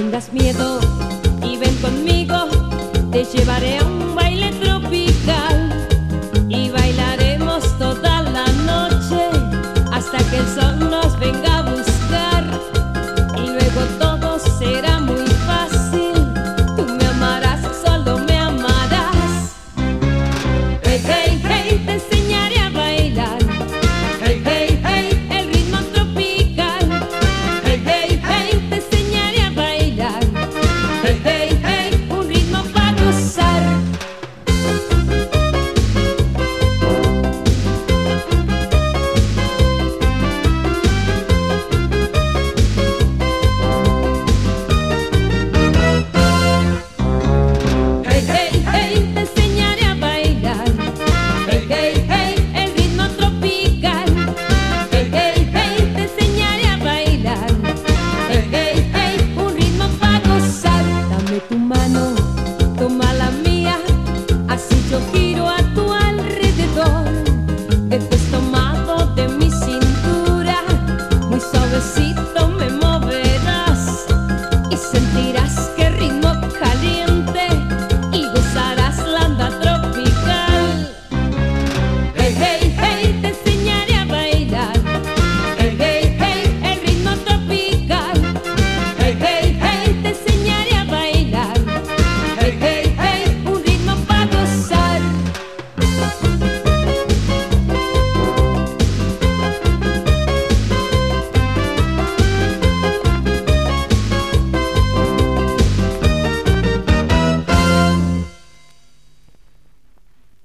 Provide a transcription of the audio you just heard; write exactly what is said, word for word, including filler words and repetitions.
tengas miedo y ven conmigo, te llevaré a un baile tropical y bailaremos toda la noche hasta que el sol nos venga a buscar y luego todo será muy fácil, tú me amarás, solo me amarás. Hey, hey, hey, te enseñaré a bailar. Hey, hey, hey, el ritmo tropical. Hey, hey, hey, te enseñaré a bailar. Hey, hey, hey, un ritmo para gozar. Hey, hey, hey, te enseñaré a bailar. Hey, hey, hey, el ritmo tropical. Hey, hey, hey, te enseñaré a bailar. Hey, hey, hey, un ritmo para gozar. Dame tu mano, toma la mía, así yo giro a tu alrededor. Después tomado de mi cintura, muy suavecito me moverás y sentirás que ritmo